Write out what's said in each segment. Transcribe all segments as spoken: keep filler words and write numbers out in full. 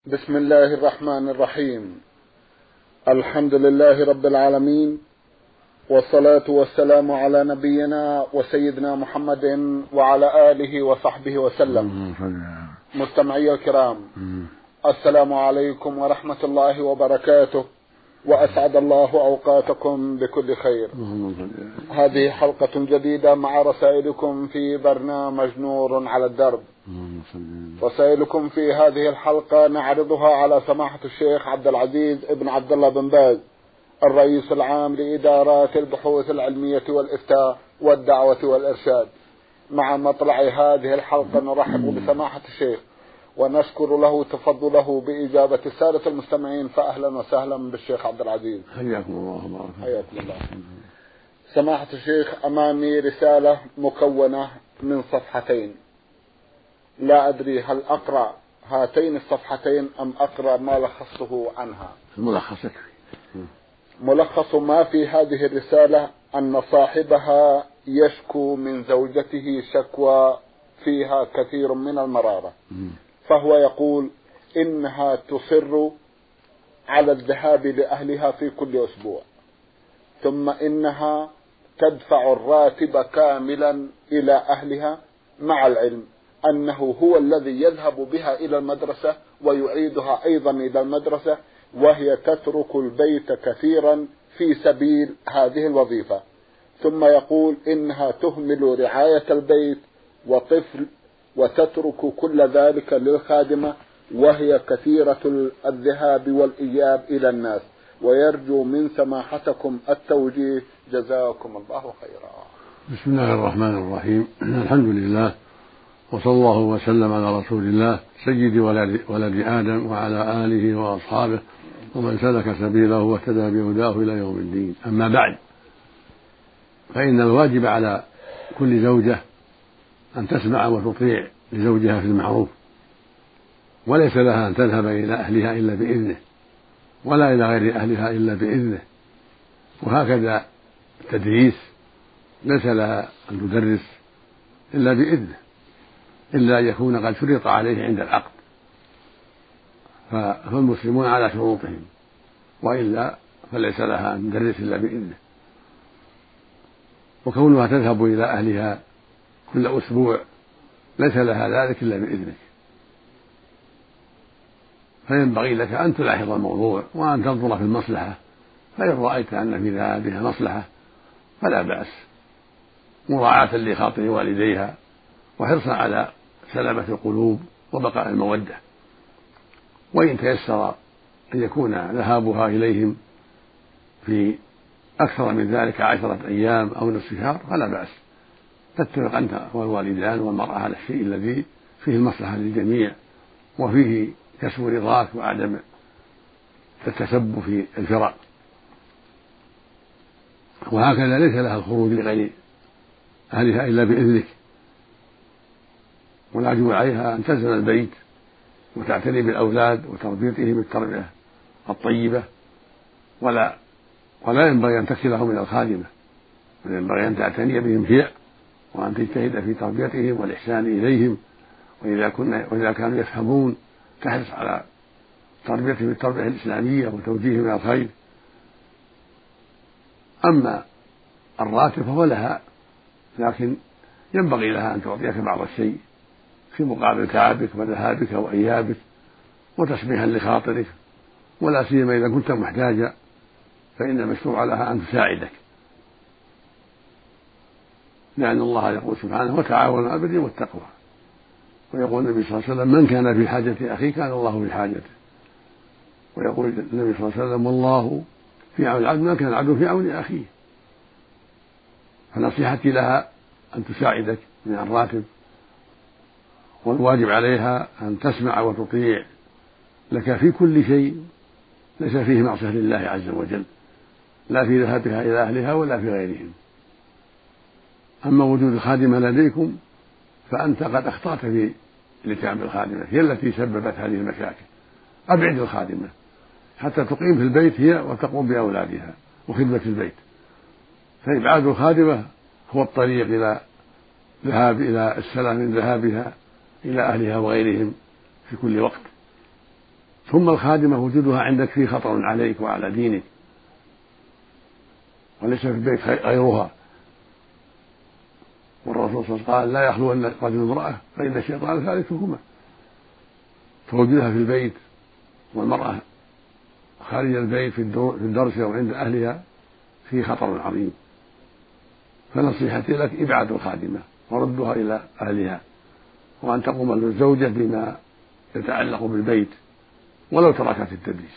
بسم الله الرحمن الرحيم. الحمد لله رب العالمين، والصلاة والسلام على نبينا وسيدنا محمد وعلى آله وصحبه وسلم. مستمعي الكرام، السلام عليكم ورحمة الله وبركاته، وأسعد الله أوقاتكم بكل خير. هذه حلقة جديدة مع رسائلكم في برنامج نور على الدرب. رسائلكم في هذه الحلقة نعرضها على سماحة الشيخ عبد العزيز ابن عبد الله بن باز، الرئيس العام لإدارات البحوث العلمية والإفتاء والدعوة والإرشاد. مع مطلع هذه الحلقة نرحب بسماحة الشيخ ونشكر له تفضله بإجابة السادة المستمعين، فأهلا وسهلا بالشيخ عبد العزيز. حياكم الله. حياكم الله. سماحة الشيخ، أمامي رسالة مكونة من صفحتين، لا أدري هل أقرأ هاتين الصفحتين أم أقرأ ما لخصته عنها. الملخص يكفي. ملخص ما في هذه الرسالة أن صاحبها يشكو من زوجته شكوى فيها كثير من المرارة، فهو يقول إنها تصر على الذهاب لأهلها في كل أسبوع، ثم إنها تدفع الراتب كاملا إلى أهلها، مع العلم أنه هو الذي يذهب بها إلى المدرسة ويعيدها أيضا إلى المدرسة، وهي تترك البيت كثيرا في سبيل هذه الوظيفة. ثم يقول إنها تهمل رعاية البيت وطفل وتترك كل ذلك للخادمة، وهي كثيرة الذهاب والإياب إلى الناس، ويرجو من سماحتكم التوجيه، جزاكم الله خيرا. بسم الله الرحمن الرحيم. الحمد لله، وصلى الله وسلم على رسول الله سيد ولد آدم وعلى آله وأصحابه ومن سلك سبيله واهتدى بهداه إلى يوم الدين. أما بعد، فإن الواجب على كل زوجة أن تسمع وتطيع لزوجها في المعروف، وليس لها أن تذهب إلى أهلها إلا بإذنه، ولا إلى غير أهلها إلا بإذنه. وهكذا التدريس ليس لها أن تدرس إلا بإذنه، إلا أن يكون قد شرط عليه عند العقد، فالمسلمون على شروطهم، وإلا فليس لها أن تدرس إلا بإذنه. وكونها تذهب إلى أهلها كل أسبوع ليس لها ذلك إلا بإذنك، فينبغي لك أن تلاحظ الموضوع وأن تنظر في المصلحة، فإن رأيت أن في ذلك مصلحة فلا بأس، مراعاة لخاطر والديها وحرصا على سلامة القلوب وبقاء المودة. وإن تيسر أن يكون ذهابها إليهم في أكثر من ذلك عشرة أيام أو نصف شهر فلا بأس، تتفق أنت والوالدان والمرأة على الشيء الذي فيه المصلحة للجميع وفيه كسب رضاك وعدم التسبب في الفراق. وهكذا ليس لها الخروج لغير أهلها إلا بإذنك، والواجب عليها أن تلزم البيت وتعتني بالأولاد وتربيتهم التربية الطيبة، ولا ولا ينبغي أن تكلهم إلى الخادمة، بل ينبغي أن تعتني بهم هي، وأن تجتهد في تربيتهم والإحسان إليهم، وإذا كنا وإذا كانوا يفهمون تحرص على تربيتهم التربية الإسلامية وتوجيههم إلى الخير. أما الراتب فهو لها، لكن ينبغي لها أن تعطيك بعض الشيء في مقابل تعبك وذهابك وإيابك وتسميها لخاطرك، ولا سيما إذا كنت محتاجا فإن المشروع لها أن تساعدك، لأن الله يقول سبحانه وتعاونوا على البر والتقوى، ويقول النبي صلى الله عليه وسلم من كان في حاجة أخيه كان الله في حاجته، ويقول النبي صلى الله عليه وسلم والله في عون العبد ما كان العبد في عون أخيه. فنصيحتي لها أن تساعدك من الراتب، والواجب عليها أن تسمع وتطيع لك في كل شيء ليس فيه معصية لله عز وجل، لا في ذهابها إلى أهلها ولا في غيرهم. أما وجود الخادمة لديكم فأنت قد أخطأت في الاتيان بالخادمة، هي التي سببت هذه المشاكل. أبعد الخادمة حتى تقيم في البيت هي وتقوم بأولادها وخدمة البيت، فإبعاد الخادمة هو الطريق إلى ذهاب إلى السلام من ذهابها إلى أهلها وغيرهم في كل وقت. ثم الخادمة وجودها عندك فيه خطر عليك وعلى دينك، وليس في البيت غيرها. والرسول صلى الله عليه وسلم قال لا يخلو أن رجل امرأة فإن الشيطان ثالثهما، فوجودها في البيت والمرأة خارج البيت في الدرس أو عند أهلها فيه خطر عظيم. فنصيحتي لك إبعاد الخادمة وردها إلى أهلها، وأن تقوم الزوجة بما يتعلق بالبيت ولو تركت التدريس.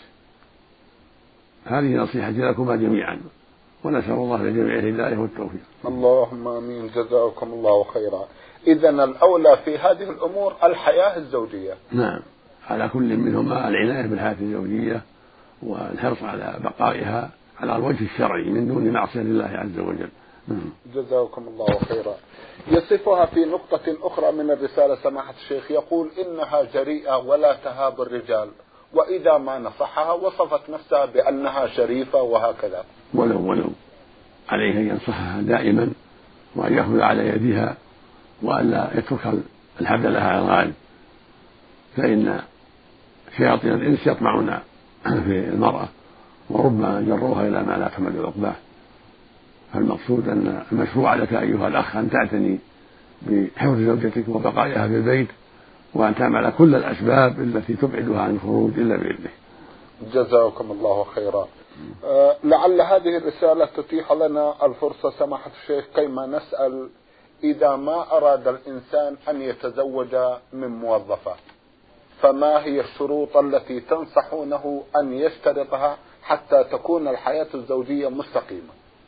هذه نصيحتي لكما جميعا، ونسأل الله لجميع الهداية والتوفيق. اللهم آمين، جزاكم الله خيرا. إذن الأولى في هذه الأمور الحياة الزوجية. نعم، على كل منهما العناية بالحياة الزوجية والحرص على بقائها على الوجه الشرعي من دون معصية لله عز وجل. جزاكم الله خيرا. يصفها في نقطة أخرى من الرسالة سماحة الشيخ، يقول إنها جريئة ولا تهاب الرجال، وإذا ما نصحها وصفت نفسها بأنها شريفة وهكذا. ولو ولو عليه أن ينصحها دائما، وأن يأخذ على يدها، وأن لا يترك الحبل لها على الغالب، فإن شياطين الإنس يطمعون في المرأة وربما جروها إلى ما لا تحمل عقباه. فالمقصود أن المشروع لك أيها الأخ أن تعتني بحفظ زوجتك وبقائها في البيت، وأن تعمل كل الأسباب التي تبعدها عن الخروج إلا بإذنه. جزاكم الله خيرا. أه لعل هذه الرسالة تتيح لنا الفرصة سماحة الشيخ كيما نسأل: إذا ما أراد الإنسان أن يتزوج من موظفة، فما هي الشروط التي تنصحونه أن يشترطها حتى تكون الحياة الزوجية مستقيمة؟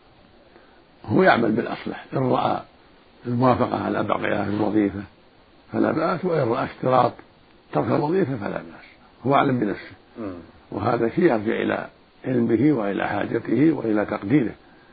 هو يعمل بالأصلح، إن رأى الموافقة على بقائها في الوظيفة فلا بأس، وإن رأى اشتراط ترك الوظيفة فلا بأس، هو أعلم بنفسه. م. وهذا شيء يرجع إلى علمه وإلى حاجته وإلى تقديره.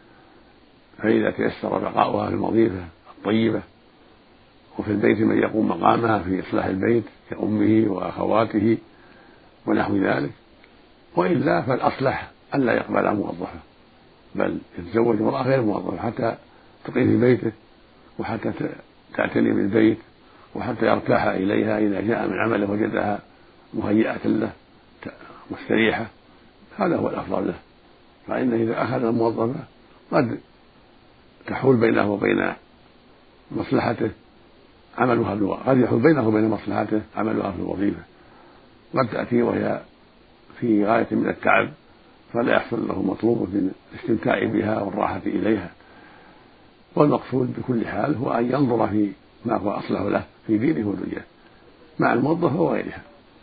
فإذا تيسر بقاؤها في الوظيفة الطيبة وفي البيت من يقوم مقامها في إصلاح البيت كأمه وأخواته ونحو ذلك، وإلا فالأصلح أن لا يقبل موظفة، بل يتزوج امرأة غير موظفة حتى تقيم في بيته، وحتى تعتني بالبيت، وحتى يرتاح إليها إذا جاء من عمله وجدها مهيئة له مستريحة. هذا هو الأفضل له. فإن إذا أخذ الموظفة قد تحول بينه وبين مصلحته عملها بالوظيفة، قد يحول بينه وبين مصلحته عملها في الوظيفة، قد تأتي وهي في غاية من التعب فلا يحصل له مطلوب من الاستمتاع بها والراحة إليها. والمقصود بكل حال هو أن ينظر في ما هو أصلح له في دينه ودنياه مع الموظفة وغيرها.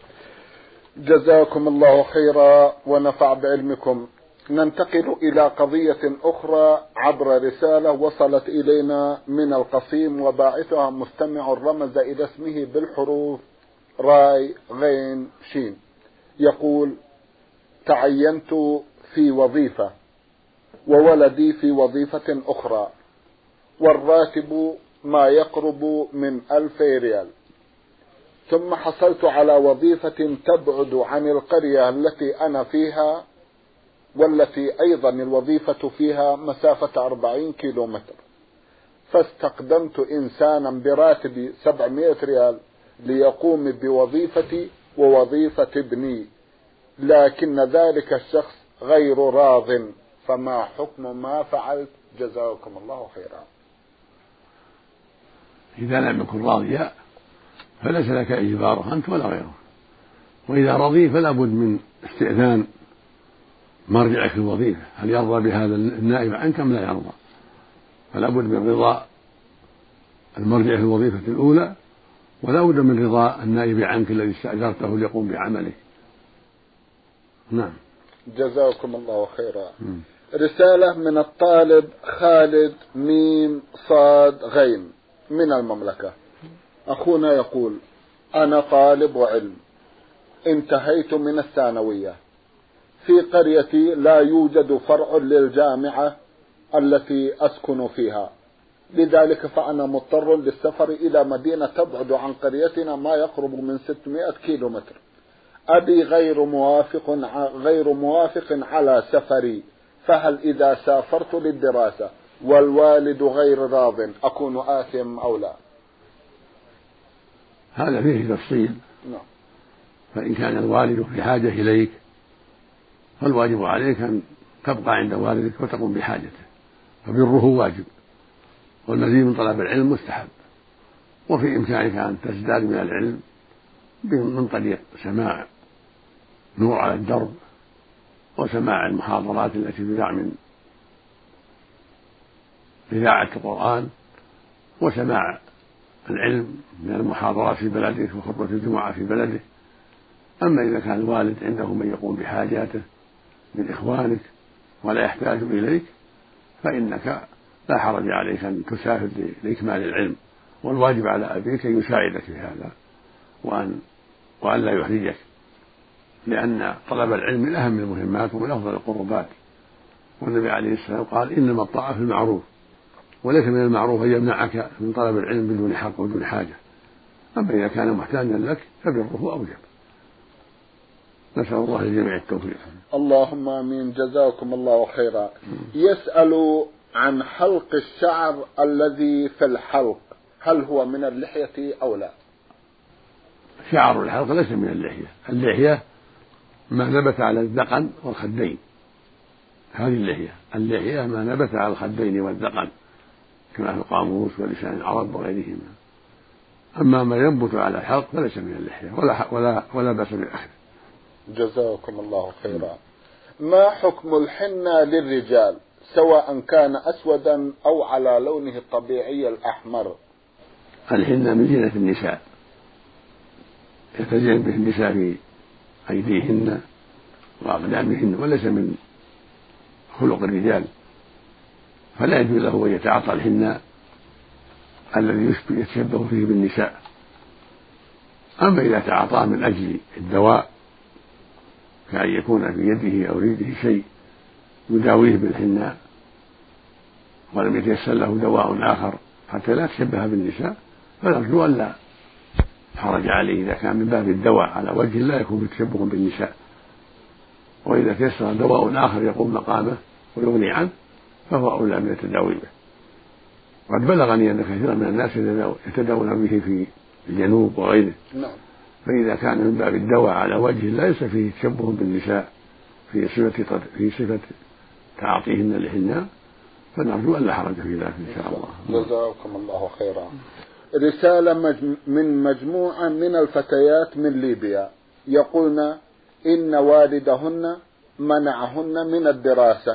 جزاكم الله خيرا ونفع بعلمكم. ننتقل إلى قضية أخرى عبر رسالة وصلت إلينا من القصيم، وباعثها مستمع رمز إلى اسمه بالحروف راي غين شين. يقول: تعينت في وظيفة وولدي في وظيفة أخرى، والراتب ما يقرب من ألف ريال، ثم حصلت على وظيفة تبعد عن القرية التي أنا فيها، والتي أيضا الوظيفة فيها مسافة أربعين كيلو متر، فاستقدمت إنسانا براتب سبعمائة ريال ليقوم بوظيفتي ووظيفة ابني، لكن ذلك الشخص غير راض، فما حكم ما فعلت؟ جزاكم الله خيرا. إذا لم يكن راضيا فليس لك إجباره أنت ولا غيره، وإذا رضي فلا بد من استئذان مرجعك في الوظيفة، هل يرضى بهذا النائب عنك أم لا يرضى؟ فلا بد من رضا المرجع في الوظيفة الأولى، ولا بد من رضا النائب عنك الذي استأجرته ليقوم بعمله. نعم. جزاكم الله خيرا. م. رسالة من الطالب خالد ميم صاد غين من المملكة. أخونا يقول: أنا طالب علم، انتهيت من الثانوية، في قريتي لا يوجد فرع للجامعة التي أسكن فيها، لذلك فأنا مضطر للسفر إلى مدينة تبعد عن قريتنا ما يقرب من ستمائة كيلو متر. أبي غير موافق غير موافق على سفري، فهل إذا سافرت للدراسة والوالد غير راض أكون آثم أو لا؟ هذا فيه تفصيل. نعم. فإن كان الوالد في حاجة إليك فالواجب عليك أن تبقى عند والدك وتقوم بحاجته، فبره واجب، والمزيد من طلب العلم مستحب. وفي إمكانك أن تزداد من العلم من طريق سماع نور على الدرب، وسماع المحاضرات التي تذاع من إذاعة القرآن، وسماع العلم من المحاضرات في بلدك وخطبة الجمعة في بلدك. أما إذا كان الوالد عنده من يقوم بحاجاته من إخوانك ولا يحتاج إليك فإنك لا حرج عليك أن تسافر لإكمال العلم، والواجب على أبيك أن يساعدك في هذا وأن وأن لا يحرجك، لأن طلب العلم من أهم المهمات ومن أفضل القربات. والنبي عليه السلام قال: إنما الطاعة في المعروف، وليس من المعروف أن يمنعك من طلب العلم بدون حق وبدون حاجة. أما إذا كان محتاجا لك فبره أوجب. نسأل الله للجميع التوفيق. اللهم آمين. جزاكم الله خيرا. يسأل عن حلق الشعر الذي في الحلق، هل هو من اللحية أو لا؟ شعر الحلق ليس من اللحية. اللحية ما نبت على الذقن والخدين، هذه اللحية. اللحية ما نبت على الخدين والذقن كما في القاموس ولسان العرب وغيرهما. أما ما ينبت على الحلق فليس من اللحية ولا ولا ولا بأس بالأخذ. جزاكم الله خيرا. ما حكم الحنة للرجال سواء كان أسودا أو على لونه الطبيعي الأحمر؟ الحنة من زينة النساء، يتزين به النساء في أيديهن وأقدامهن، وليس من خلق الرجال، فلا يجوز له أن يتعاطى الحناء الذي يتشبه فيه بالنساء. أما إذا تعاطاه من أجل الدواء كأن يكون في يده أو رجله شيء يداويه بالحناء ولم يتيسر له دواء آخر حتى لا تشبه بالنساء، فنرجو أن لا حرج عليه إذا كان من باب الدواء على وجه لا يكون تشبه بالنساء. وإذا تيسر دواء آخر يقوم مقامه ويغني عنه فهو أولى من التداوي به. قد بلغني أن كثيرا من الناس يتداوون به في الجنوب وغيره. نعم. فإذا كان من باب الدواء على وجه ليس فيه تشبه بالنساء في صفة في صفة تعاطيهن الحناء فنرجو أن لا حرج في ذلك إن شاء الله. جزاكم الله خيرا. رسالة مجم... من مجموعة من الفتيات من ليبيا يقولن إن والدهن منعهن من الدراسة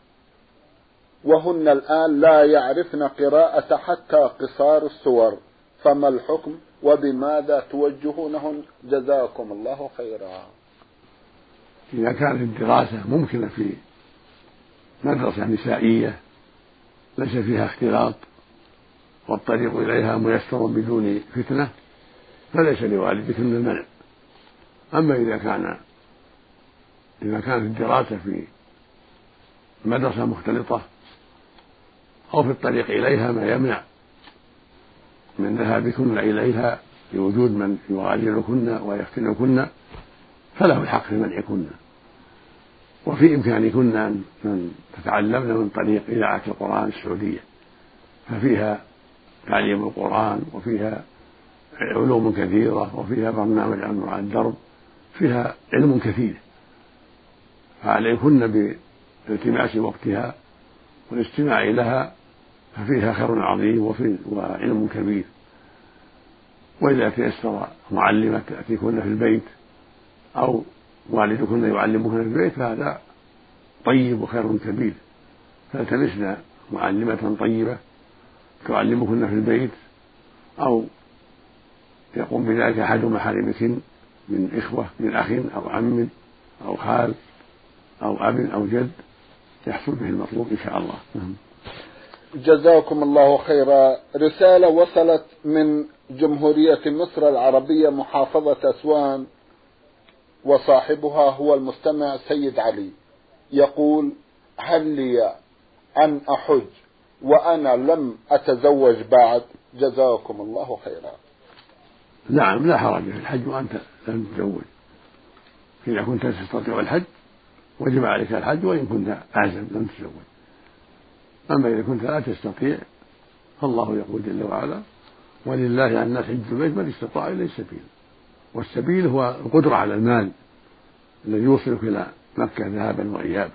وهن الآن لا يعرفن قراءة حتى قصار السور، فما الحكم وبماذا توجهونهن؟ جزاكم الله خيرا. إذا كانت الدراسة ممكنة في مدرسة نسائية ليس فيها اختلاط والطريق إليها ميسر بدون فتنة فليس لوالدك من المنع. أما إذا كان إذا كانت الدراسة في مدرسة مختلطة أو في الطريق إليها ما يمنع من ذهابكن إليها لوجود من يغادركن ويفتنكن فله الحق في منعكن. وفي إمكانكن أن تتعلمن من طريق إذاعة القرآن السعودية، ففيها تعليم القرآن وفيها علوم كثيرة وفيها برنامج على الدرب فيها علم كثير، فعليكن بالتماس وقتها والاستماع لها ففيها خير عظيم وعلم كبير. وإذا تيسر معلمة تأتيكن في البيت أو والدكن يعلمكن في البيت فهذا طيب وخير كبير، فالتمسنا معلمة طيبة تعلمكن في البيت أو يقوم بذلك أحد محارمكن من إخوة من أخ أو عم أو خال أو أب أو جد يحصل به المطلوب إن شاء الله. جزاكم الله خيرا. رسالة وصلت من جمهورية مصر العربية محافظة أسوان وصاحبها هو المستمع سيد علي، يقول: هل لي أن أحج وأنا لم أتزوج بعد؟ جزاكم الله خيرا. نعم، لا حرج في الحج وأنت لم تتزوج. إذا كنت تستطيع الحج وجب عليك الحج وإن كنت أعزب لم تتزوج. أما إذا كنت لا تستطيع فالله يقول جل وعلا: ولله على الناس حج البيت من استطاع إليه سبيلا. والسبيل هو القدرة على المال الذي يوصلك إلى مكة ذهابا وإيابا.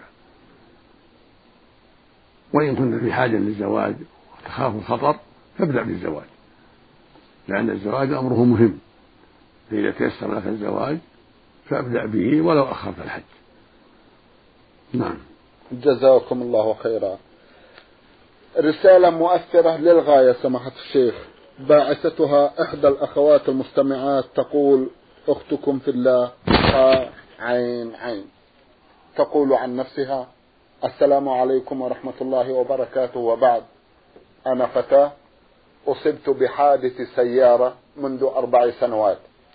وإن كنت في حاجة للزواج وتخاف الخطر فابدأ بالزواج، لأن الزواج أمره مهم، فإذا تيسر لك الزواج فابدأ به ولو أخرت الحج. نعم. جزاكم الله خيرا. رسالة مؤثرة للغاية سماحة الشيخ، باعثتها إحدى الأخوات المستمعات، تقول: أختكم في الله آ عين عين. تقول عن نفسها: السلام عليكم ورحمة الله وبركاته، وبعد. أنا فتاة أصبت بحادث سيارة منذ أربع سنوات،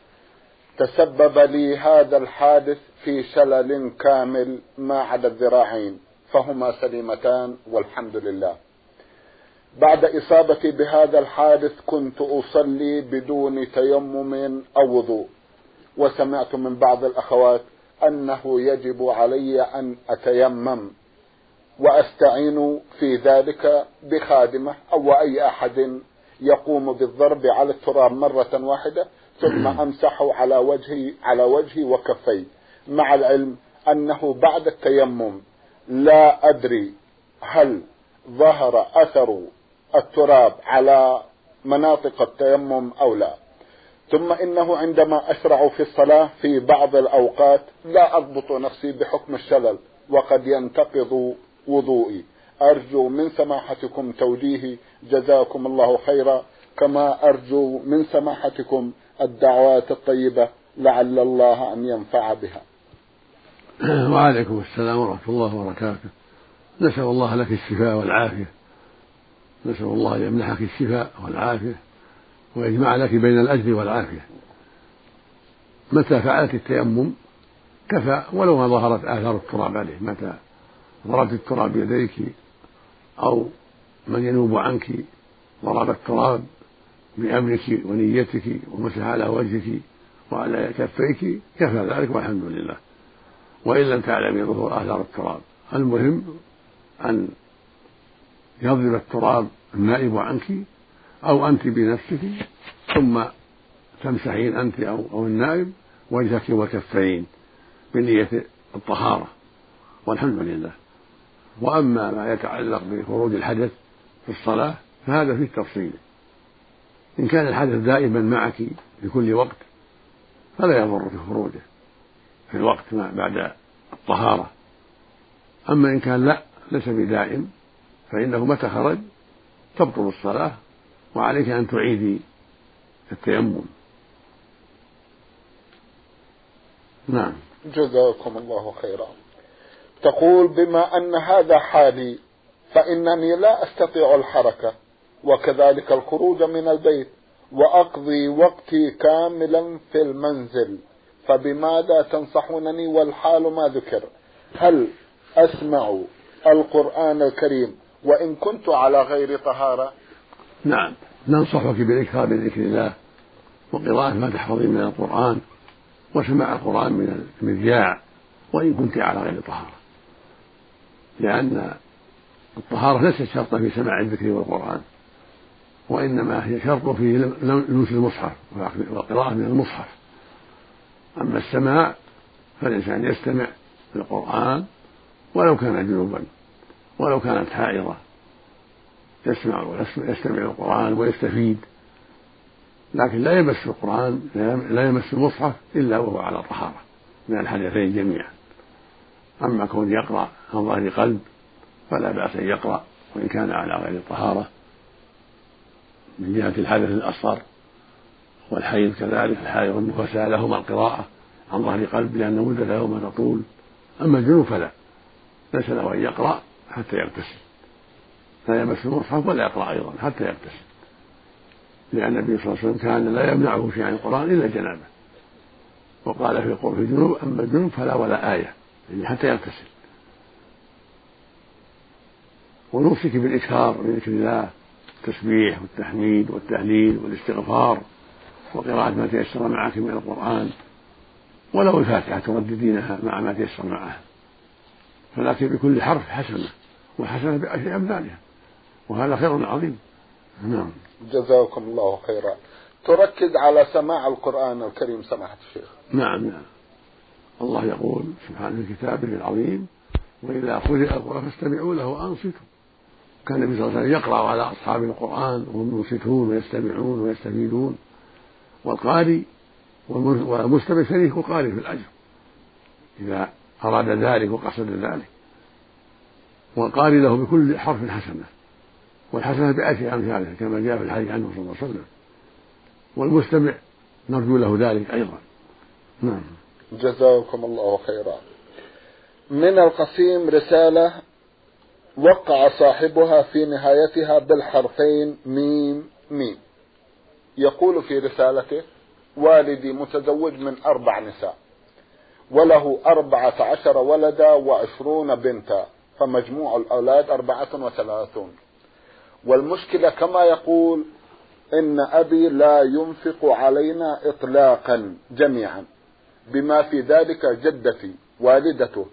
تسبب لي هذا الحادث في شلل كامل ما عدا الذراعين، فهما سليمتان والحمد لله. بعد إصابتي بهذا الحادث كنت أصلي بدون تيمم أو وضوء، وسمعت من بعض الأخوات أنه يجب علي أن أتيمم وأستعين في ذلك بخادمة أو أي أحد يقوم بالضرب على التراب مرة واحدة ثم أمسحه على وجهي على وجهي وكفي، مع العلم أنه بعد التيمم لا أدري هل ظهر أثر التراب على مناطق التيمم أو لا. ثم إنه عندما أشرع في الصلاة في بعض الأوقات لا أضبط نفسي بحكم الشلل وقد ينتقض وضوئي. أرجو من سماحتكم توجيهي، جزاكم الله خيرا، كما أرجو من سماحتكم الدعوات الطيبة لعل الله أن ينفع بها. وعليكم السلام ورحمة الله وبركاته. نسأل الله لك الشفاء والعافية، نسأل الله أن يمنحك الشفاء والعافية ويجمع لك بين الأجر والعافية. متى فعلت التيمم كفى ولو ما ظهرت آثار التراب عليه، متى ضربت التراب بيديك أو من ينوب عنك ضرب التراب بأمرك ونيتك ومسح على وجهك وعلى كفيك كفى ذلك والحمد لله. وإن لم تعلمي ظهور آثار التراب، المهم أن يضرب التراب النائب عنك أو أنت بنفسك، ثم تمسحين أنت أو, أو النائب وجهك وكفين بنية الطهارة والحمد لله. وأما ما يتعلق بخروج الحدث في الصلاة فهذا فيه تفصيل. إن كان الحدث دائما معك في كل وقت فلا يضر في خروجه في الوقت ما بعد الطهارة. أما إن كان لا ليس بدائم فإنه متى خرج تبطل الصلاة وعليك أن تعيدي التيمم. نعم. جزاكم الله خيرا. تقول: بما أن هذا حالي فإنني لا أستطيع الحركة وكذلك الخروج من البيت وأقضي وقتي كاملا في المنزل، فبماذا تنصحونني والحال ما ذكر؟ هل أسمع القرآن الكريم وإن كنت على غير طهارة؟ نعم، ننصحك بالإكثار من ذكر الله وقراءة ما تحفظين من القرآن وسماع القرآن من المذياع وإن كنت على غير طهارة، لأن الطهارة ليست شرطا في سماع الذكر والقرآن، وإنما هي شرط في لمس المصحف والقراءة من المصحف. أما السماع فالإنسان يستمع للقرآن ولو كان جنوبا ولو كانت حائضة، يسمع ويستمع القرآن ويستفيد، لكن لا يمس القرآن لا يمس المصحف إلا وهو على طهارة من الحدثين جميعا. أما كون يقرأ عن ظهر قلب فلا بأس أن يقرأ وإن كان على غير طهارة من جهة الحدث الأصغر والحيض كذلك، الحائض والنفساء لهما القراءة عن ظهر قلب لأن مدة يوم تطول. أما الجنوب فلا، ليس له أن يقرأ حتى يغتسل، لا يمس المصحف ولا يقرأ أيضا حتى يغتسل، لأن النبي صلى الله عليه وسلم كان لا يمنعه شيء عن القرآن إلا جنابه، وقال في قول في الجنوب: أما الجنوب فلا ولا آية، يعني حتى يغتسل. ونوصيك بالإكثار من ذكر الله، التسبيح والتحميد والتهليل والاستغفار وقراءة ما تيسر معك من القرآن، ولو الفاتحة ترددينها مع ما تيسر معها، فلكن بكل حرف حسنة وحسنة بعشر أمثالها، وهذا خير عظيم. نعم. جزاكم الله خيرا. تركز على سماع القرآن الكريم سماحة الشيخ. نعم نعم. الله يقول سبحانه في كتابه العظيم: وإذا قرئ القرآن فاستمعوا له وأنصتوا. كان النبي صلى الله عليه وسلم يقرأ على أصحاب القرآن وهم ينصتون ويستمعون ويستفيدون، والقارئ والمستمع شريك القارئ في الأجر إذا أراد ذلك وقصد ذلك، والقارئ له بكل حرف حسنة، والحسنة بأشر أمثالها كما جاء في الحديث عنه صلى الله عليه وسلم، والمستمع نرجو له ذلك أيضا. نعم. جزاكم الله خيرا. من القسيم رسالة وقع صاحبها في نهايتها بالحرفين ميم ميم. يقول في رسالته: والدي متزوج من أربع نساء، وله أربعة عشر ولدا وعشرون بنتا، فمجموع الأولاد أربعة وثلاثون. والمشكلة كما يقول إن أبي لا ينفق علينا إطلاقا جميعا، بما في ذلك جدتي والدته،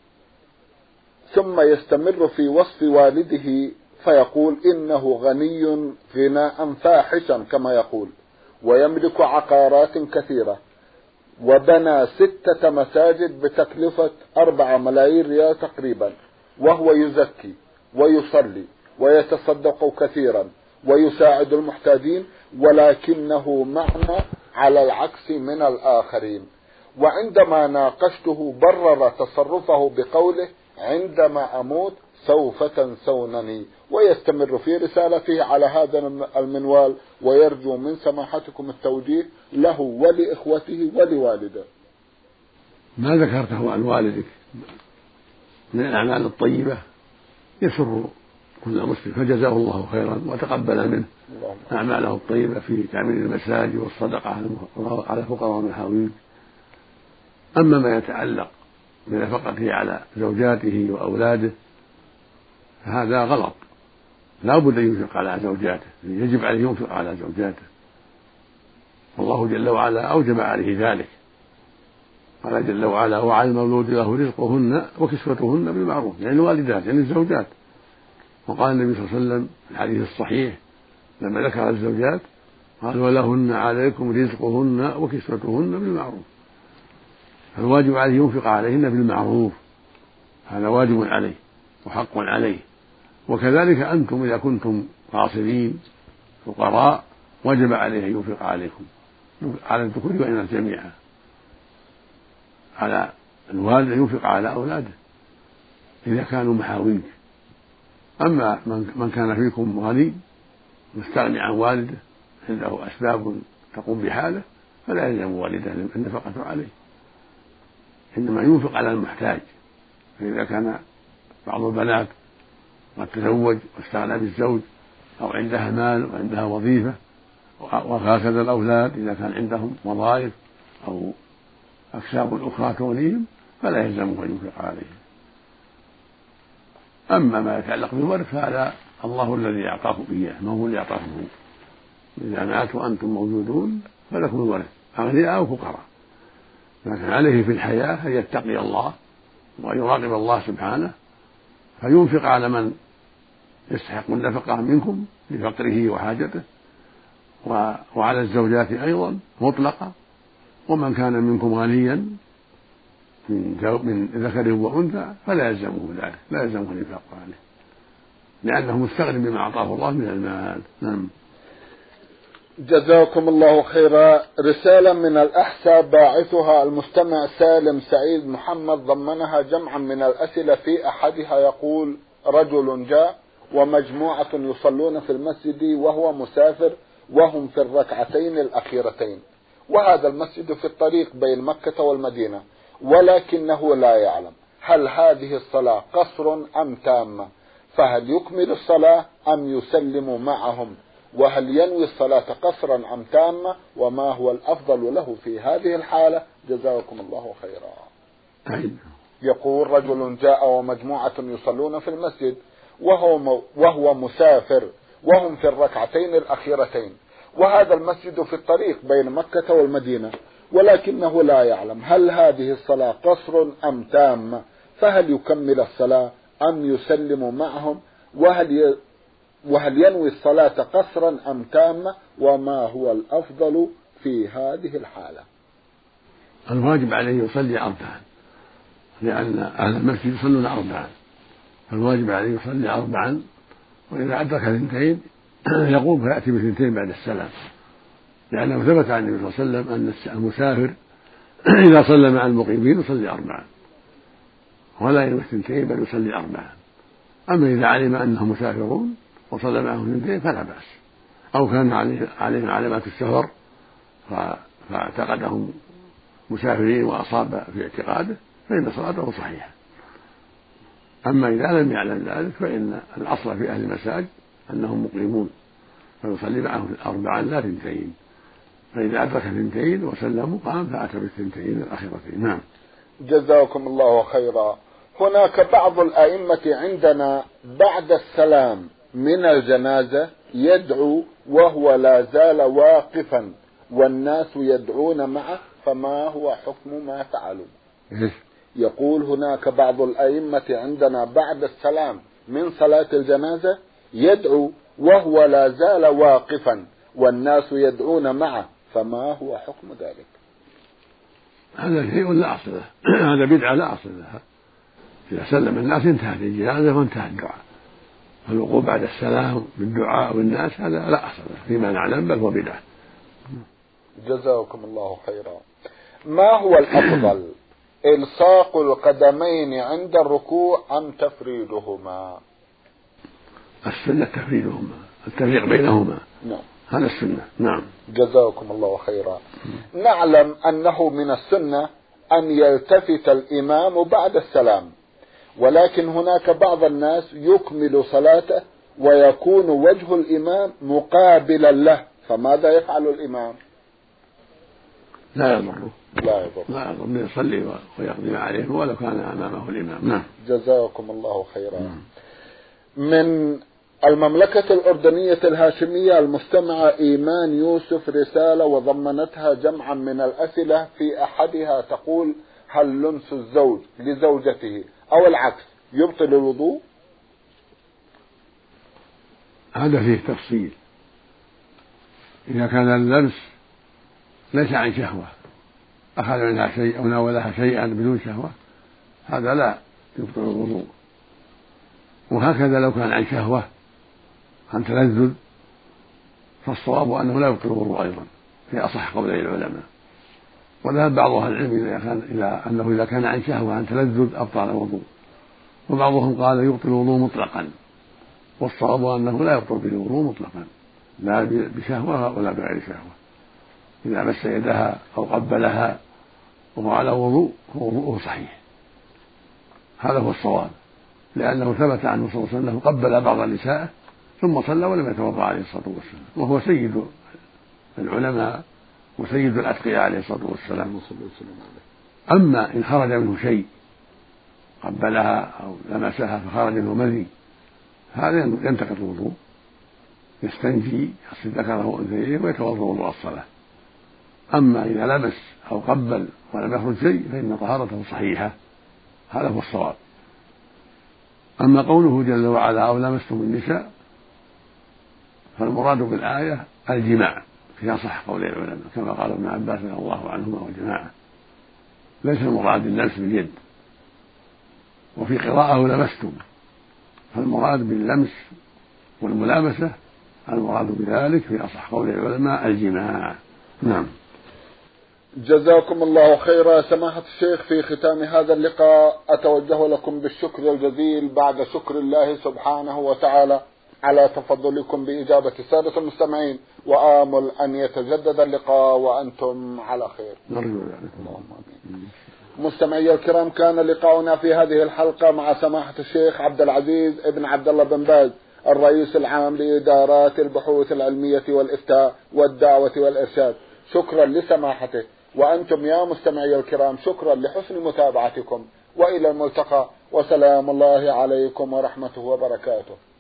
ثم يستمر في وصف والده فيقول إنه غني غناء فاحشا كما يقول، ويملك عقارات كثيرة، وبنى ستة مساجد بتكلفة أربعة ملايين ريال تقريبا، وهو يزكي ويصلي ويتصدق كثيرا ويساعد المحتاجين، ولكنه معنا على العكس من الآخرين. وعندما ناقشته برر تصرفه بقوله: عندما أموت سوف تنسونني. ويستمر في رسالته على هذا المنوال، ويرجو من سماحتكم التوجيه له ولإخوته ولوالده. ما ذكرته عن والدك من الأعمال الطيبة يسر كل مسلم، فجزاه الله خيرا وتقبل منه أعماله الطيبة في تعمير المساجد والصدقة على الفقراء والمحاويج. أما ما يتعلق بنفقته على زوجاته وأولاده هذا غلط، لا بد أن ينفق على زوجاته، يجب عليه ينفق على زوجاته، والله جل وعلا أوجب عليه ذلك. قال جل وعلا: وعلى المولود له رزقهن وكسوتهن بالمعروف، يعني الوالدات يعني الزوجات. وقال النبي صلى الله عليه وسلم في الحديث الصحيح لما ذكر الزوجات قال: ولهن عليكم رزقهن وكسوتهن بالمعروف. فالواجب عليه ينفق عليهن بالمعروف، هذا واجب عليه وحق عليه. وكذلك أنتم إذا كنتم قاصرين فقراء وجب عليه أن ينفق عليكم، على الذكور والإناث جميعا، على الوالد أن ينفق على أولاده إذا كانوا محاويج. أما من كان فيكم غني مستغني عن والده عنده أسباب تقوم بحاله فلا يلزم والده النفقة عليه، إنما ينفق على المحتاج. فإذا كان بعض البنات قد تزوج واستغنى بالزوج أو عندها مال وعندها وظيفة، وهكذا الأولاد إذا كان عندهم وظائف أو أكساب أخرى تغنيهم فلا يلزمه أن ينفق عليهم. أما ما يتعلق بالورث فهذا الله الذي أعطاكم إياه، ما هو اللي أعطاكم هو. إذا مات وأنتم موجودون فلكم الورث أغنياء أو فقراء، لكن عليه في الحياة أن يتقي الله وأن يراقب الله سبحانه فينفق على من يستحق النفقة منكم لفقره وحاجته، وعلى الزوجات أيضا مطلقة. ومن كان منكم غنيا من ذكر وأنثى فلا يلزمه ذلك، لا يلزمه الإنفاق عليه لأنه مستغن بما أعطاه الله من المال. نعم. جزاكم الله خيرا. رسالة من الأحساء باعثها المستمع سالم سعيد محمد ضمنها جمعا من الأسئلة، في أحدها يقول: رجل جاء ومجموعة يصلون في المسجد وهو مسافر وهم في الركعتين الأخيرتين، وهذا المسجد في الطريق بين مكة والمدينة، ولكنه لا يعلم هل هذه الصلاة قصر أم تامة، فهل يكمل الصلاة أم يسلم معهم، وهل ينوي الصلاة قصرا أم تامة، وما هو الأفضل له في هذه الحالة؟ جزاكم الله خيرا. يقول: رجل جاء ومجموعة يصلون في المسجد وهو, وهو مسافر وهم في الركعتين الأخيرتين، وهذا المسجد في الطريق بين مكة والمدينة، ولكنه لا يعلم هل هذه الصلاة قصر أم تامة، فهل يكمل الصلاة أم يسلم معهم، وهل وهل ينوي الصلاة قصرا أم تامة؟ وما هو الأفضل في هذه الحالة؟ الواجب عليه يصلي أربعا، لأن أهل المسجد يصلون أربعا، فالواجب عليه يصلي أربعا، وإذا أدرك اثنتين يقوم فيأتي باثنتين بعد السلام، لأنه ثبت عن النبي صلى الله عليه وسلم أن المسافر إذا صلى مع المقيمين يصلي أربعا ولا ينوي اثنتين بل يصلي أربعا. أما إذا علم أنهم مسافرون وصلى معهم اثنتين فلا بأس، أو كان عليهم علامات السفر فاعتقدهم مسافرين وأصاب في اعتقاده فإن صلاته صحيحة. أما إذا لم يعلم ذلك فإن الأصل في أهل المساجد أنهم مقيمون فيصلي معهم أربعا لا اثنتين، فإذا أدرك اثنتين وسلموا قام فأتى بالثنتين الأخيرتين. نعم. جزاكم الله خيرا. هناك بعض الأئمة عندنا بعد السلام من الجنازة يدعو وهو لا زال واقفا والناس يدعون معه، فما هو حكم ما فعلوا؟ يقول هناك بعض الأئمة عندنا بعد السلام من صلاة الجنازة يدعو وهو لا زال واقفا والناس يدعون معه، فما هو حكم ذلك؟ هذا شيء لا أصل له، هذا بدعة لا أصل لها. إذا سلم الناس انتهت الجنازة وانتهى الدعاء، فالوقوف بعد السلام بالدعاء والناس هذا لا أصل له فيما نعلم، بل هو بدعة. جزاكم الله خيرا. ما هو الأفضل، إلصاق القدمين عند الركوع أم تفريدهما؟ السنة تفريدهما، التفريق بينهما. نعم. هذا السنة. نعم. جزاكم الله خيرا. نعلم أنه من السنة أن يلتفت الإمام بعد السلام، ولكن هناك بعض الناس يكمل صلاته ويكون وجه الإمام مقابلا له، فماذا يفعل الإمام؟ لا يضره. لا يضر. لا يضر، يصلي ويقضي ما عليه ولو كان أمامه الإمام. نعم. جزاكم الله خيرا. نعم. من المملكة الأردنية الهاشمية المستمعة إيمان يوسف رسالة وضمنتها جمعا من الأسئلة، في أحدها تقول: هل لمس الزوج لزوجته أو العكس يبطل الوضوء؟ هذا فيه تفصيل. إذا كان اللمس ليس عن شهوة، أخذ منها شيء أو ناولها شيئا بدون شهوة، هذا لا يبطل الوضوء. وهكذا لو كان عن شهوة عن تلذذ فالصواب أنه لا يبطل الوضوء أيضا في أصح قولي العلماء. وذهب بعض أهل العلم إلى إلى أنه إذا كان عن شهوة عن تلذذ أبطل الوضوء، وبعضهم قال يبطل الوضوء مطلقا، والصواب أنه لا يبطل به الوضوء مطلقا لا بشهوة ولا بغير شهوة. إذا مس يدها أو قبلها وهو على وضوء فوضوءه صحيح، هذا هو الصواب، لأنه ثبت عنه صلى الله عليه وسلم قبل بعض نسائه ثم صلى ولم يتوضأ عليه الصلاة والسلام، وهو سيد العلماء وسيد الأتقياء عليه الصلاة والسلام. أما إن خرج منه شيء قبلها أو لمسها فخرج منه مني، هذا ينتقض الوضوء، يستنجي يغسل ذكره وأنثيه ويتوضأ وضوء الصلاة. أما إذا لمس أو قبل ولم يخرج شيء فإن طهارته صحيحة، هذا هو الصواب. أما قوله جل وعلا أو لمستم النساء فالمراد بالآية الجماع في أصح قولي العلماء، كما قال ابن عباس رضي الله عنهما والجماعة، ليس المراد اللمس باليد. وفي قراءة لمستم، فالمراد باللمس والملامسة المراد بذلك في أصح قولي العلماء الجماع. نعم. جزاكم الله خيرا. سماحة الشيخ، في ختام هذا اللقاء أتوجه لكم بالشكر الجزيل بعد شكر الله سبحانه وتعالى على تفضلكم بإجابة السادة المستمعين، وآمل أن يتجدد اللقاء وأنتم على خير. اللهم آمين. مستمعي الكرام، كان لقاؤنا في هذه الحلقة مع سماحة الشيخ عبد العزيز ابن عبد الله بن باز، الرئيس العام لإدارات البحوث العلمية والإفتاء والدعوة والإرشاد. شكرا لسماحته، وأنتم يا مستمعي الكرام شكرا لحسن متابعتكم، وإلى الملتقى، وسلام الله عليكم ورحمته وبركاته.